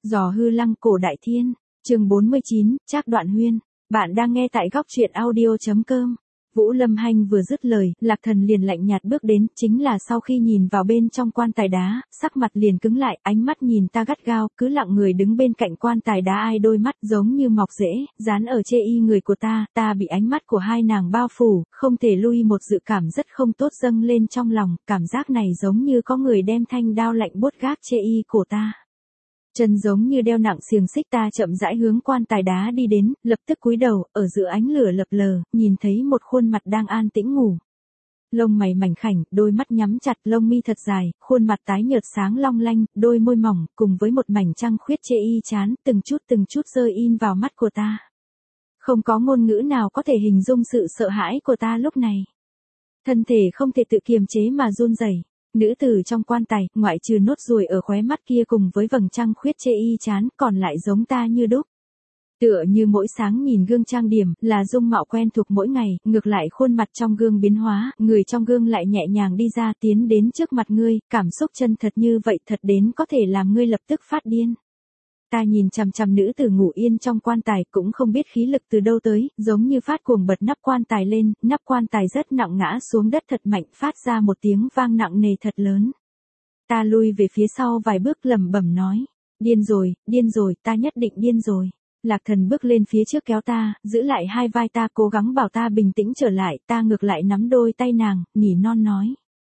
Giò hư lăng cổ đại thiên, chương 49, Trác Đoạn Huyên. Bạn đang nghe tại góc truyện audio.com. Vũ Lâm Hanh vừa dứt lời, Lạc Thần liền lạnh nhạt bước đến, chính là sau khi nhìn vào bên trong quan tài đá, sắc mặt liền cứng lại, ánh mắt nhìn ta gắt gao, cứ lặng người đứng bên cạnh quan tài đá, ai đôi mắt giống như mọc rễ, dán ở chê y người của ta bị ánh mắt của hai nàng bao phủ, không thể lui, một dự cảm rất không tốt dâng lên trong lòng, cảm giác này giống như có người đem thanh đao lạnh buốt gác chê y cổ ta. Chân giống như đeo nặng xiềng xích, ta chậm rãi hướng quan tài đá đi đến, lập tức cúi đầu, ở giữa ánh lửa lập lờ, nhìn thấy một khuôn mặt đang an tĩnh ngủ. Lông mày mảnh khảnh, đôi mắt nhắm chặt, lông mi thật dài, khuôn mặt tái nhợt sáng long lanh, đôi môi mỏng, cùng với một mảnh trăng khuyết chê y chán, từng chút rơi in vào mắt của ta. Không có ngôn ngữ nào có thể hình dung sự sợ hãi của ta lúc này. Thân thể không thể tự kiềm chế mà run rẩy. Nữ tử trong quan tài, ngoại trừ nốt ruồi ở khóe mắt kia cùng với vầng trăng khuyết chê y chán, còn lại giống ta như đúc. Tựa như mỗi sáng nhìn gương trang điểm, là dung mạo quen thuộc mỗi ngày, ngược lại khuôn mặt trong gương biến hóa, người trong gương lại nhẹ nhàng đi ra, tiến đến trước mặt ngươi, cảm xúc chân thật như vậy, thật đến có thể làm ngươi lập tức phát điên. Ta nhìn chằm chằm nữ tử ngủ yên trong quan tài, cũng không biết khí lực từ đâu tới, giống như phát cuồng bật nắp quan tài lên, nắp quan tài rất nặng ngã xuống đất thật mạnh, phát ra một tiếng vang nặng nề thật lớn. Ta lui về phía sau vài bước lẩm bẩm nói, điên rồi, ta nhất định điên rồi. Lạc Thần bước lên phía trước kéo ta, giữ lại hai vai ta, cố gắng bảo ta bình tĩnh trở lại, ta ngược lại nắm đôi tay nàng, nỉ non nói.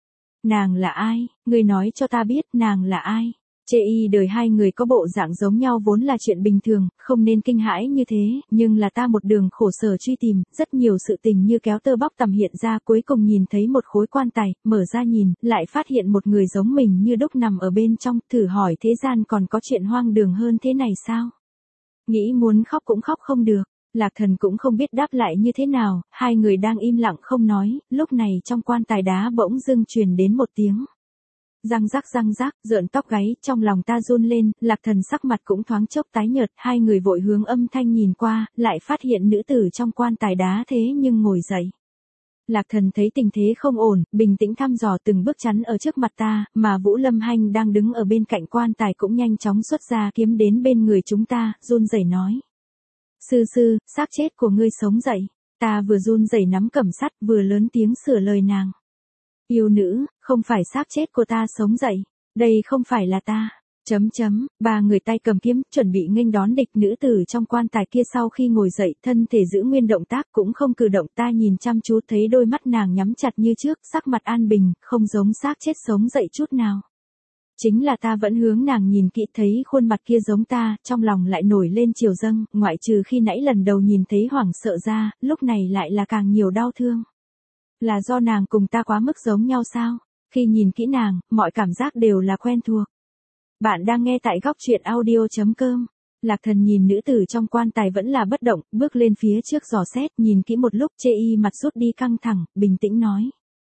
Nàng là ai? Ngươi nói cho ta biết nàng là ai? Chê y đời hai người có bộ dạng giống nhau vốn là chuyện bình thường, không nên kinh hãi như thế, nhưng là ta một đường khổ sở truy tìm, rất nhiều sự tình như kéo tơ bóc tằm hiện ra, cuối cùng nhìn thấy một khối quan tài, mở ra nhìn, lại phát hiện một người giống mình như đúc nằm ở bên trong, thử hỏi thế gian còn có chuyện hoang đường hơn thế này sao? Nghĩ muốn khóc cũng khóc không được. Lạc Thần cũng không biết đáp lại như thế nào, hai người đang im lặng không nói, lúc này trong quan tài đá bỗng dưng truyền đến một tiếng. Răng rắc, rợn tóc gáy, trong lòng ta run lên, Lạc Thần sắc mặt cũng thoáng chốc tái nhợt, hai người vội hướng âm thanh nhìn qua, lại phát hiện nữ tử trong quan tài đá thế nhưng ngồi dậy. Lạc Thần thấy tình thế không ổn, bình tĩnh thăm dò từng bước chắn ở trước mặt ta, mà Vũ Lâm Hanh đang đứng ở bên cạnh quan tài cũng nhanh chóng xuất ra kiếm đến bên người chúng ta, run rẩy nói. Sư, xác chết của ngươi sống dậy. Ta vừa run rẩy nắm cẩm sắt, vừa lớn tiếng sửa lời nàng. Yêu nữ, không phải xác chết của ta sống dậy, đây không phải là ta. Ba người tay cầm kiếm, chuẩn bị nghênh đón địch. Nữ tử trong quan tài kia sau khi ngồi dậy, thân thể giữ nguyên động tác cũng không cử động, ta nhìn chăm chú thấy đôi mắt nàng nhắm chặt như trước, sắc mặt an bình, không giống xác chết sống dậy chút nào. Chính là ta vẫn hướng nàng nhìn kỹ, thấy khuôn mặt kia giống ta, trong lòng lại nổi lên triều dâng, ngoại trừ khi nãy lần đầu nhìn thấy hoảng sợ ra, lúc này lại là càng nhiều đau thương. Là do nàng cùng ta quá mức giống nhau sao? Khi nhìn kỹ nàng, mọi cảm giác đều là quen thuộc. Bạn đang nghe tại góc truyện audio.com. Lạc Thần nhìn nữ tử trong quan tài vẫn là bất động, bước lên phía trước dò xét, nhìn kỹ một lúc, chê y mặt rút đi căng thẳng, bình tĩnh nói.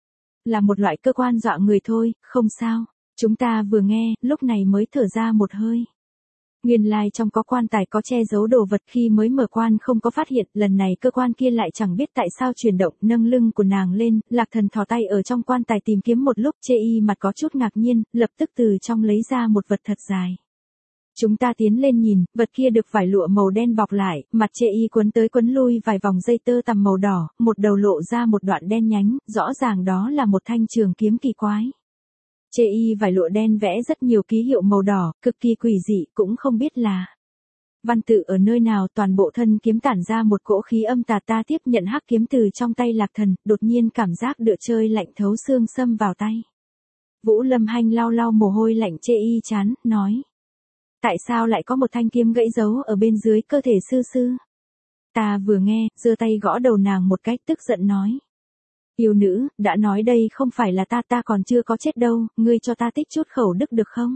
Là một loại cơ quan dọa người thôi, không sao. Chúng ta vừa nghe, lúc này mới thở ra một hơi. Nguyên lai trong có quan tài có che giấu đồ vật, khi mới mở quan không có phát hiện, lần này cơ quan kia lại chẳng biết tại sao chuyển động, nâng lưng của nàng lên, Lạc Thần thò tay ở trong quan tài tìm kiếm một lúc, chê y mặt có chút ngạc nhiên, lập tức từ trong lấy ra một vật thật dài. Chúng ta tiến lên nhìn, vật kia được vải lụa màu đen bọc lại, mặt chê y quấn tới quấn lui vài vòng dây tơ tằm màu đỏ, một đầu lộ ra một đoạn đen nhánh, rõ ràng đó là một thanh trường kiếm kỳ quái. Chê y vải lụa đen vẽ rất nhiều ký hiệu màu đỏ, cực kỳ quỷ dị, cũng không biết là văn tự ở nơi nào, toàn bộ thân kiếm tản ra một cỗ khí âm tà. Ta tiếp nhận hắc kiếm từ trong tay Lạc Thần, đột nhiên cảm giác đựa chơi lạnh thấu xương xâm vào tay. Vũ Lâm Hanh lau mồ hôi lạnh chê y chán, nói. Tại sao lại có một thanh kiếm gãy giấu ở bên dưới cơ thể sư? Ta vừa nghe, giơ tay gõ đầu nàng một cách tức giận nói. Yêu nữ, đã nói đây không phải là ta còn chưa có chết đâu, ngươi cho ta tích chút khẩu đức được không?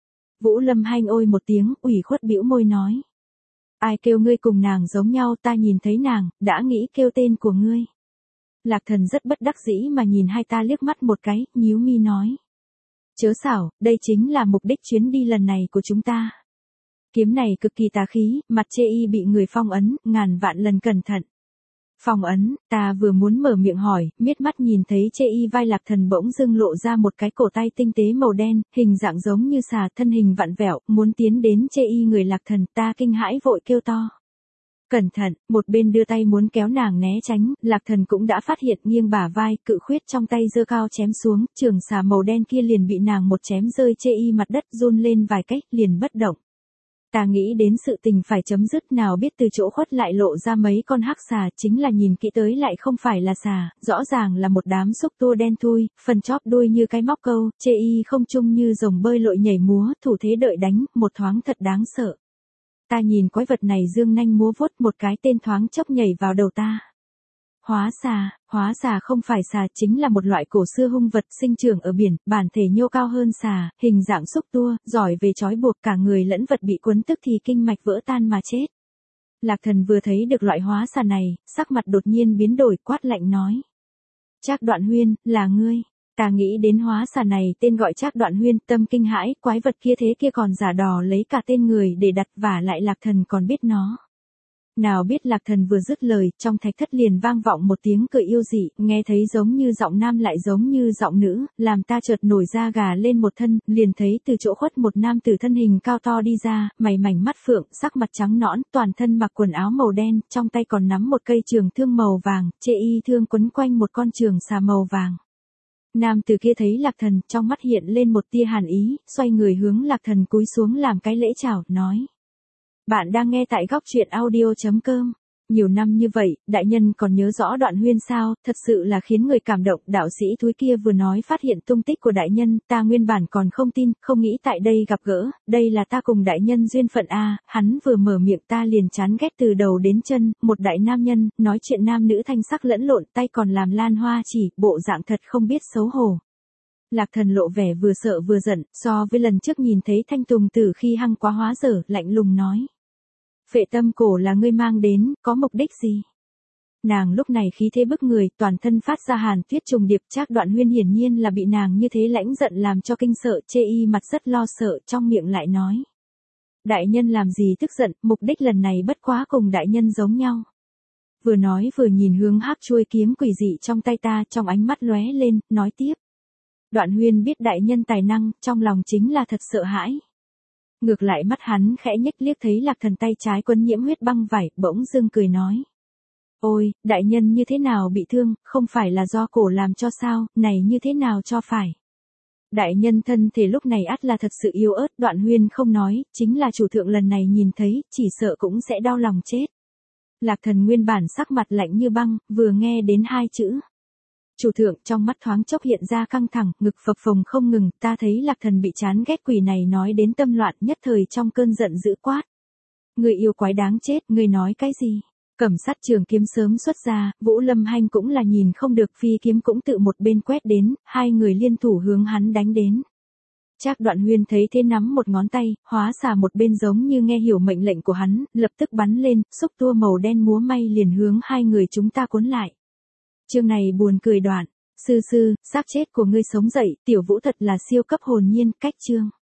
Vũ Lâm Hanh ôi một tiếng, ủy khuất bĩu môi nói. Ai kêu ngươi cùng nàng giống nhau, ta nhìn thấy nàng, đã nghĩ kêu tên của ngươi. Lạc Thần rất bất đắc dĩ mà nhìn hai ta liếc mắt một cái, nhíu mi nói. Chớ xảo, đây chính là mục đích chuyến đi lần này của chúng ta. Kiếm này cực kỳ tà khí, mặt chê y bị người phong ấn, ngàn vạn lần cẩn thận. Phong ấn, ta vừa muốn mở miệng hỏi, miết mắt nhìn thấy chê y vai Lạc Thần bỗng dưng lộ ra một cái cổ tay tinh tế màu đen, hình dạng giống như xà, thân hình vặn vẹo, muốn tiến đến chê y người Lạc Thần, ta kinh hãi vội kêu to. Cẩn thận, một bên đưa tay muốn kéo nàng né tránh, Lạc Thần cũng đã phát hiện nghiêng bả vai, cự khuyết trong tay giơ cao chém xuống, trường xà màu đen kia liền bị nàng một chém rơi chê y mặt đất run lên vài cách, liền bất động. Ta nghĩ đến sự tình phải chấm dứt, nào biết từ chỗ khuất lại lộ ra mấy con hắc xà, chính là nhìn kỹ tới lại không phải là xà, rõ ràng là một đám xúc tua đen thui, phần chóp đuôi như cái móc câu, chê y không chung như rồng bơi lội nhảy múa, thủ thế đợi đánh, một thoáng thật đáng sợ. Ta nhìn quái vật này dương nanh múa vuốt, một cái tên thoáng chốc nhảy vào đầu ta. Hóa xà không phải xà, chính là một loại cổ xưa hung vật sinh trưởng ở biển, bản thể nhô cao hơn xà, hình dạng xúc tua, giỏi về trói buộc, cả người lẫn vật bị cuốn tức thì kinh mạch vỡ tan mà chết. Lạc Thần vừa thấy được loại hóa xà này, sắc mặt đột nhiên biến đổi, quát lạnh nói. Trác Đoạn Huyên, là ngươi. Ta nghĩ đến hóa xà này tên gọi Trác Đoạn Huyên, tâm kinh hãi, quái vật kia thế kia còn giả đò lấy cả tên người để đặt, và lại Lạc Thần còn biết nó. Nào biết Lạc Thần vừa dứt lời, trong thạch thất liền vang vọng một tiếng cười yêu dị, nghe thấy giống như giọng nam lại giống như giọng nữ, làm ta chợt nổi da gà lên một thân, liền thấy từ chỗ khuất một nam tử thân hình cao to đi ra, mày mảnh mắt phượng, sắc mặt trắng nõn, toàn thân mặc quần áo màu đen, trong tay còn nắm một cây trường thương màu vàng, chê y thương quấn quanh một con trường xà màu vàng. Nam tử kia thấy Lạc Thần, trong mắt hiện lên một tia hàn ý, xoay người hướng Lạc Thần cúi xuống làm cái lễ chào, nói. Bạn đang nghe tại góc truyện audio.com. Nhiều năm như vậy, đại nhân còn nhớ rõ Đoạn Huyên sao, thật sự là khiến người cảm động. Đạo sĩ thúi kia vừa nói phát hiện tung tích của đại nhân, ta nguyên bản còn không tin, không nghĩ tại đây gặp gỡ, đây là ta cùng đại nhân duyên phận a. Hắn vừa mở miệng ta liền chán ghét từ đầu đến chân, một đại nam nhân, nói chuyện nam nữ thanh sắc lẫn lộn, tay còn làm lan hoa chỉ, bộ dạng thật không biết xấu hổ. Lạc Thần lộ vẻ vừa sợ vừa giận, so với lần trước nhìn thấy Thanh Tùng Tử khi hăng quá hóa dở, lạnh lùng nói. Phệ tâm cổ là ngươi mang đến, có mục đích gì? Nàng lúc này khí thế bức người, toàn thân phát ra hàn tuyết trùng điệp, Trác Đoạn Huyên hiển nhiên là bị nàng như thế lãnh giận làm cho kinh sợ, chê y mặt rất lo sợ, trong miệng lại nói. Đại nhân làm gì tức giận, mục đích lần này bất quá cùng đại nhân giống nhau. Vừa nói vừa nhìn hướng hắc chuôi kiếm quỷ dị trong tay ta, trong ánh mắt lóe lên, nói tiếp. Đoạn Huyên biết đại nhân tài năng, trong lòng chính là thật sợ hãi. Ngược lại mắt hắn khẽ nhếch liếc thấy Lạc Thần tay trái quấn nhiễm huyết băng vải, bỗng dưng cười nói. Ôi, đại nhân như thế nào bị thương, không phải là do cổ làm cho sao, này như thế nào cho phải. Đại nhân thân thể lúc này ắt là thật sự yếu ớt, Đoạn Huyên không nói, chính là chủ thượng lần này nhìn thấy, chỉ sợ cũng sẽ đau lòng chết. Lạc Thần nguyên bản sắc mặt lạnh như băng, vừa nghe đến hai chữ. Chủ thượng trong mắt thoáng chốc hiện ra căng thẳng, ngực phập phồng không ngừng, ta thấy Lạc Thần bị chán ghét quỷ này nói đến tâm loạn, nhất thời trong cơn giận dữ quát. Người yêu quái đáng chết, người nói cái gì? Cẩm Sát trường kiếm sớm xuất ra, Vũ Lâm Hanh cũng là nhìn không được, phi kiếm cũng tự một bên quét đến, hai người liên thủ hướng hắn đánh đến. Trác Đoạn Huyên thấy thế nắm một ngón tay, hóa xà một bên giống như nghe hiểu mệnh lệnh của hắn, lập tức bắn lên, xúc tua màu đen múa may liền hướng hai người chúng ta cuốn lại. Chương này buồn cười đoạn, sư, xác chết của ngươi sống dậy, tiểu Vũ thật là siêu cấp hồn nhiên, cách chương.